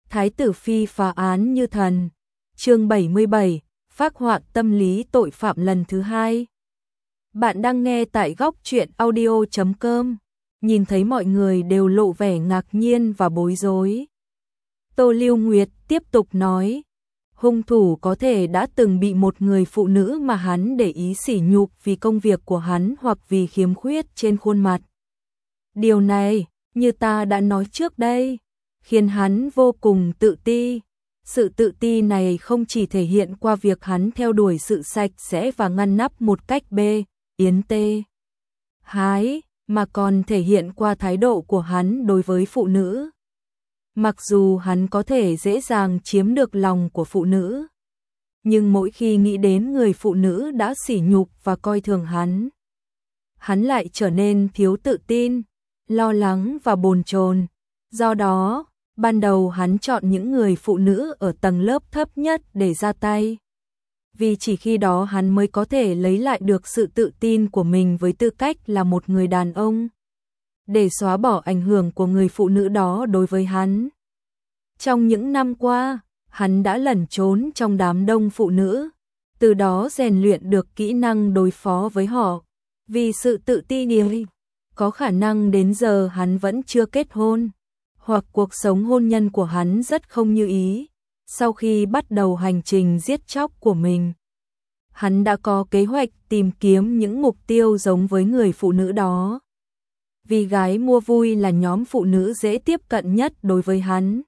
Thái tử phi phá án như thần. Chương 77, phác họa tâm lý tội phạm lần thứ 2. Bạn đang nghe tại góc truyện audio.com. Nhìn thấy mọi người đều lộ vẻ ngạc nhiên và bối rối. Tô Lưu Nguyệt tiếp tục nói, hung thủ có thể đã từng bị một người phụ nữ mà hắn để ý sỉ nhục vì công việc của hắn hoặc vì khiếm khuyết trên khuôn mặt. Điều này, như ta đã nói trước đây, khiến hắn vô cùng tự ti. Sự tự ti này không chỉ thể hiện qua việc hắn theo đuổi sự sạch sẽ và ngăn nắp một cách yến tê hái, mà còn thể hiện qua thái độ của hắn đối với phụ nữ. Mặc dù hắn có thể dễ dàng chiếm được lòng của phụ nữ, nhưng mỗi khi nghĩ đến người phụ nữ đã sỉ nhục và coi thường hắn lại trở nên thiếu tự tin, lo lắng và bồn chồn. Do đó, ban đầu hắn chọn những người phụ nữ ở tầng lớp thấp nhất để ra tay. Vì chỉ khi đó hắn mới có thể lấy lại được sự tự tin của mình với tư cách là một người đàn ông, để xóa bỏ ảnh hưởng của người phụ nữ đó đối với hắn. Trong những năm qua, hắn đã lẩn trốn trong đám đông phụ nữ, từ đó rèn luyện được kỹ năng đối phó với họ. Vì sự tự ti này, có khả năng đến giờ hắn vẫn chưa kết hôn, hoặc cuộc sống hôn nhân của hắn rất không như ý. Sau khi bắt đầu hành trình giết chóc của mình, hắn đã có kế hoạch tìm kiếm những mục tiêu giống với người phụ nữ đó. Vì gái mua vui là nhóm phụ nữ dễ tiếp cận nhất đối với hắn.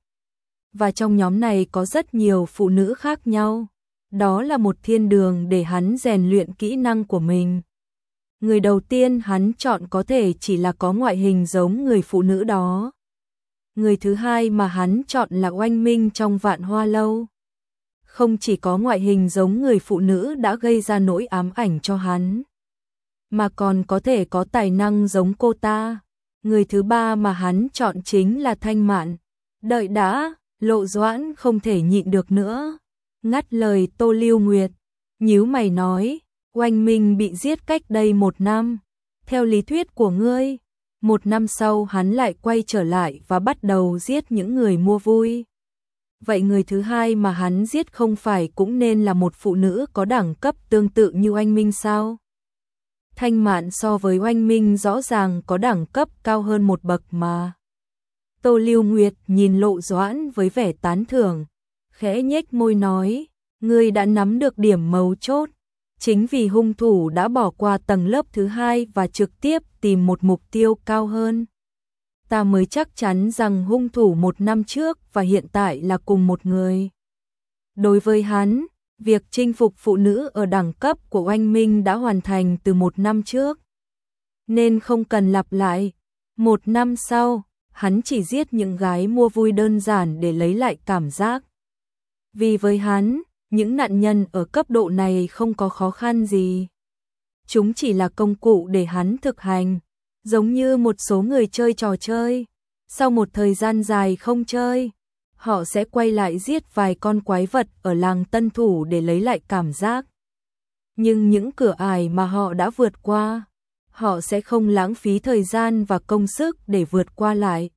Và trong nhóm này có rất nhiều phụ nữ khác nhau. Đó là một thiên đường để hắn rèn luyện kỹ năng của mình. Người đầu tiên hắn chọn có thể chỉ là có ngoại hình giống người phụ nữ đó. Người thứ hai mà hắn chọn là Oanh Minh trong Vạn Hoa Lâu. Không chỉ có ngoại hình giống người phụ nữ đã gây ra nỗi ám ảnh cho hắn, mà còn có thể có tài năng giống cô ta. Người thứ ba mà hắn chọn chính là Thanh Mạn. Đợi đã, Lộ Doãn không thể nhịn được nữa, ngắt lời Tô Lưu Nguyệt, nhíu mày nói, Oanh Minh bị giết cách đây 1 năm. Theo lý thuyết của ngươi, 1 năm sau hắn lại quay trở lại và bắt đầu giết những người mua vui. Vậy người thứ hai mà hắn giết không phải cũng nên là một phụ nữ có đẳng cấp tương tự như Oanh Minh sao? Thanh Mạn so với Oanh Minh rõ ràng có đẳng cấp cao hơn một bậc mà. Tô Lưu Nguyệt nhìn Lộ Doãn với vẻ tán thưởng, khẽ nhếch môi nói, ngươi đã nắm được điểm mấu chốt. Chính vì hung thủ đã bỏ qua tầng lớp thứ hai và trực tiếp tìm một mục tiêu cao hơn, ta mới chắc chắn rằng hung thủ 1 năm trước và hiện tại là cùng một người. Đối với hắn, việc chinh phục phụ nữ ở đẳng cấp của Oanh Minh đã hoàn thành từ 1 năm trước, nên không cần lặp lại. 1 năm sau, hắn chỉ giết những gái mua vui đơn giản để lấy lại cảm giác. Vì với hắn, những nạn nhân ở cấp độ này không có khó khăn gì. Chúng chỉ là công cụ để hắn thực hành, giống như một số người chơi trò chơi. Sau một thời gian dài không chơi, họ sẽ quay lại giết vài con quái vật ở làng tân thủ để lấy lại cảm giác. Nhưng những cửa ải mà họ đã vượt qua, họ sẽ không lãng phí thời gian và công sức để vượt qua lại.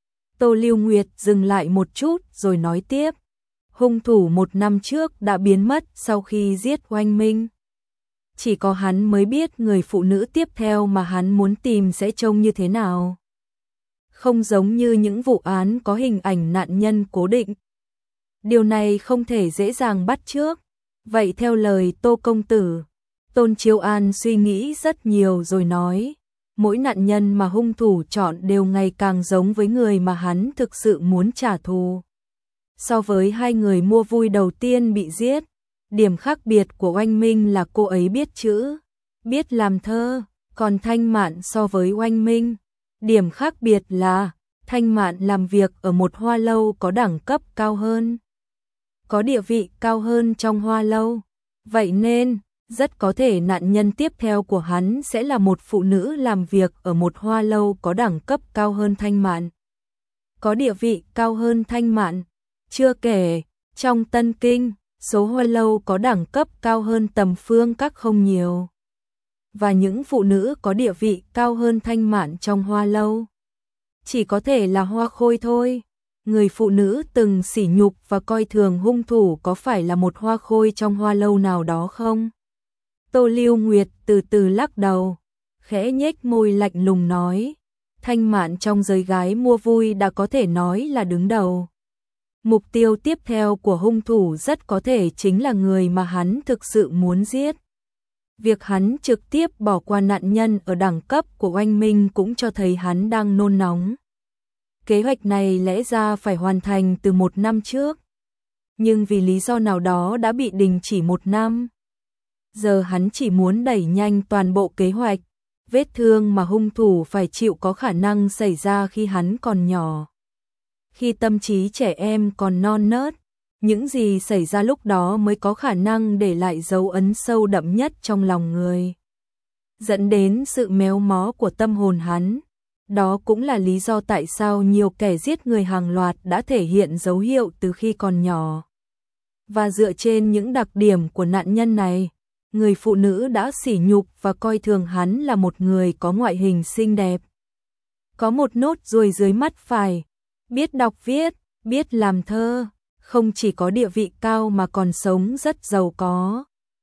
Tô Lưu Nguyệt dừng lại một chút rồi nói tiếp. Hung thủ 1 năm trước đã biến mất sau khi giết Oanh Minh. Chỉ có hắn mới biết người phụ nữ tiếp theo mà hắn muốn tìm sẽ trông như thế nào. Không giống như những vụ án có hình ảnh nạn nhân cố định. Điều này không thể dễ dàng bắt chước. Vậy theo lời Tô công tử, Tôn Chiêu An suy nghĩ rất nhiều rồi nói, mỗi nạn nhân mà hung thủ chọn đều ngày càng giống với người mà hắn thực sự muốn trả thù. So với 2 người mua vui đầu tiên bị giết, điểm khác biệt của Oanh Minh là cô ấy biết chữ, biết làm thơ, còn Thanh Mạn so với Oanh Minh, điểm khác biệt là Thanh Mạn làm việc ở một hoa lâu có đẳng cấp cao hơn, có địa vị cao hơn trong hoa lâu. Vậy nên, rất có thể nạn nhân tiếp theo của hắn sẽ là một phụ nữ làm việc ở một hoa lâu có đẳng cấp cao hơn Thanh Mạn, có địa vị cao hơn Thanh Mạn. Chưa kể, trong Tân Kinh, số hoa lâu có đẳng cấp cao hơn Tầm Phương Các không nhiều. Và những phụ nữ có địa vị cao hơn Thanh Mạn trong hoa lâu chỉ có thể là Hoa Khôi thôi. người phụ nữ từng sỉ nhục và coi thường hung thủ có phải là một hoa khôi trong hoa lâu nào đó không? Tô Lưu Nguyệt từ từ lắc đầu, khẽ nhếch môi lạnh lùng nói, Thanh Mạn trong giới gái mua vui đã có thể nói là đứng đầu. Mục tiêu tiếp theo của hung thủ rất có thể chính là người mà hắn thực sự muốn giết. Việc hắn trực tiếp bỏ qua nạn nhân ở đẳng cấp của Oanh Minh cũng cho thấy hắn đang nôn nóng. Kế hoạch này lẽ ra phải hoàn thành từ 1 năm trước, nhưng vì lý do nào đó đã bị đình chỉ 1 năm. Giờ hắn chỉ muốn đẩy nhanh toàn bộ kế hoạch, vết thương mà hung thủ phải chịu có khả năng xảy ra khi hắn còn nhỏ. Khi tâm trí trẻ em còn non nớt, những gì xảy ra lúc đó mới có khả năng để lại dấu ấn sâu đậm nhất trong lòng người, dẫn đến sự méo mó của tâm hồn hắn. Đó cũng là lý do tại sao nhiều kẻ giết người hàng loạt đã thể hiện dấu hiệu từ khi còn nhỏ. Và dựa trên những đặc điểm của nạn nhân này, người phụ nữ đã sỉ nhục và coi thường hắn là một người có ngoại hình xinh đẹp, có một nốt ruồi dưới mắt phải, biết đọc viết, biết làm thơ, không chỉ có địa vị cao mà còn sống rất giàu có.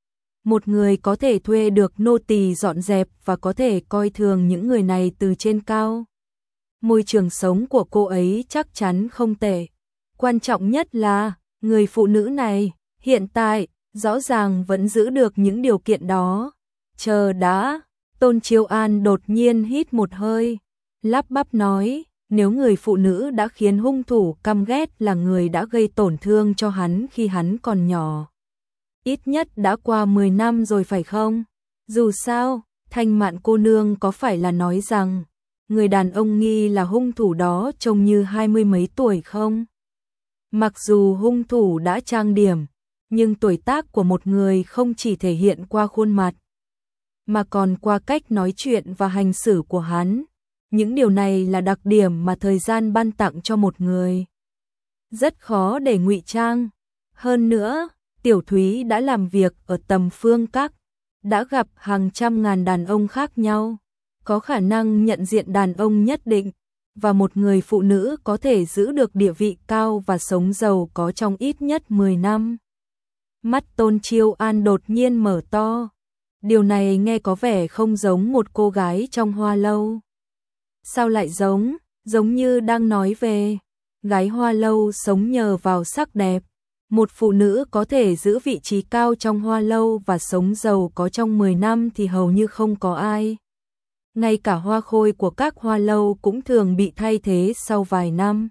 Một người có thể thuê được nô tỳ dọn dẹp và có thể coi thường những người này từ trên cao. Môi trường sống của cô ấy chắc chắn không tệ. Quan trọng nhất là, người phụ nữ này, hiện tại, rõ ràng vẫn giữ được những điều kiện đó. Chờ đã, Tôn Chiêu An đột nhiên hít một hơi, lắp bắp nói, nếu người phụ nữ đã khiến hung thủ căm ghét là người đã gây tổn thương cho hắn khi hắn còn nhỏ. Ít nhất đã qua 10 năm rồi phải không? Dù sao, Thanh Mạn cô nương có phải là nói rằng người đàn ông nghi là hung thủ đó trông như 20 mấy tuổi không? Mặc dù hung thủ đã trang điểm, nhưng tuổi tác của một người không chỉ thể hiện qua khuôn mặt, mà còn qua cách nói chuyện và hành xử của hắn. Những điều này là đặc điểm mà thời gian ban tặng cho một người. Rất khó để ngụy trang. Hơn nữa, Tiểu Thúy đã làm việc ở Tầm Phương Các, đã gặp hàng trăm ngàn đàn ông khác nhau, có khả năng nhận diện đàn ông nhất định, và một người phụ nữ có thể giữ được địa vị cao và sống giàu có trong ít nhất 10 năm. Mắt Tôn Chiêu An đột nhiên mở to. Điều này nghe có vẻ không giống một cô gái trong hoa lâu. Sao lại giống như đang nói về gái hoa lâu sống nhờ vào sắc đẹp. Một phụ nữ có thể giữ vị trí cao trong hoa lâu và sống giàu có trong 10 năm thì hầu như không có ai. Ngay cả hoa khôi của các hoa lâu cũng thường bị thay thế sau vài năm.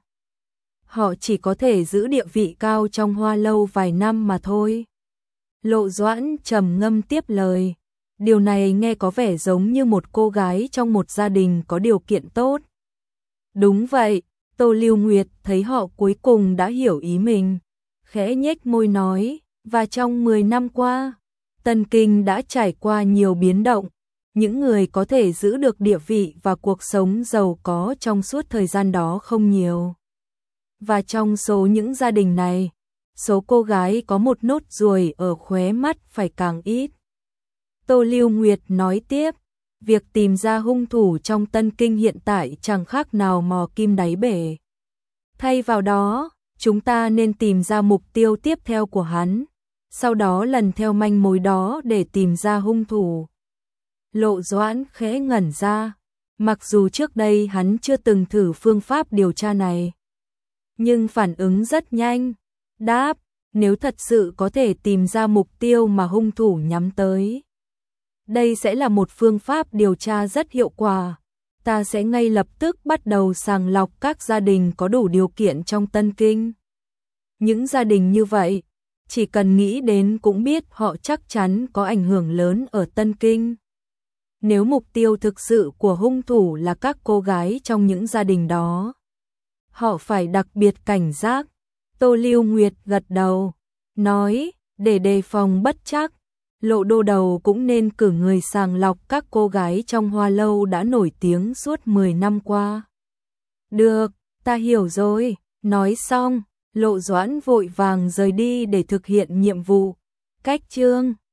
Họ chỉ có thể giữ địa vị cao trong hoa lâu vài năm mà thôi. Lộ Doãn trầm ngâm tiếp lời. Điều này nghe có vẻ giống như một cô gái trong một gia đình có điều kiện tốt. Đúng vậy, Tô Lưu Nguyệt thấy họ cuối cùng đã hiểu ý mình. Khẽ nhếch môi nói, và trong 10 năm qua, Tân Kinh đã trải qua nhiều biến động. Những người có thể giữ được địa vị và cuộc sống giàu có trong suốt thời gian đó không nhiều. Và trong số những gia đình này, số cô gái có một nốt ruồi ở khóe mắt phải càng ít. Tô Lưu Nguyệt nói tiếp, việc tìm ra hung thủ trong Tân Kinh hiện tại chẳng khác nào mò kim đáy bể. Thay vào đó, chúng ta nên tìm ra mục tiêu tiếp theo của hắn, sau đó lần theo manh mối đó để tìm ra hung thủ. Lộ Doãn khẽ ngẩn ra, mặc dù trước đây hắn chưa từng thử phương pháp điều tra này, nhưng phản ứng rất nhanh, đáp, nếu thật sự có thể tìm ra mục tiêu mà hung thủ nhắm tới, đây sẽ là một phương pháp điều tra rất hiệu quả. Ta sẽ ngay lập tức bắt đầu sàng lọc các gia đình có đủ điều kiện trong Tân Kinh. Những gia đình như vậy, chỉ cần nghĩ đến cũng biết họ chắc chắn có ảnh hưởng lớn ở Tân Kinh. Nếu mục tiêu thực sự của hung thủ là các cô gái trong những gia đình đó, họ phải đặc biệt cảnh giác. Tô Lưu Nguyệt gật đầu, nói, để đề phòng bất trắc, Lộ Đô Đầu cũng nên cử người sàng lọc các cô gái trong hoa lâu đã nổi tiếng suốt 10 năm qua. Được, ta hiểu rồi. Nói xong, Lộ Doãn vội vàng rời đi để thực hiện nhiệm vụ. Cách chương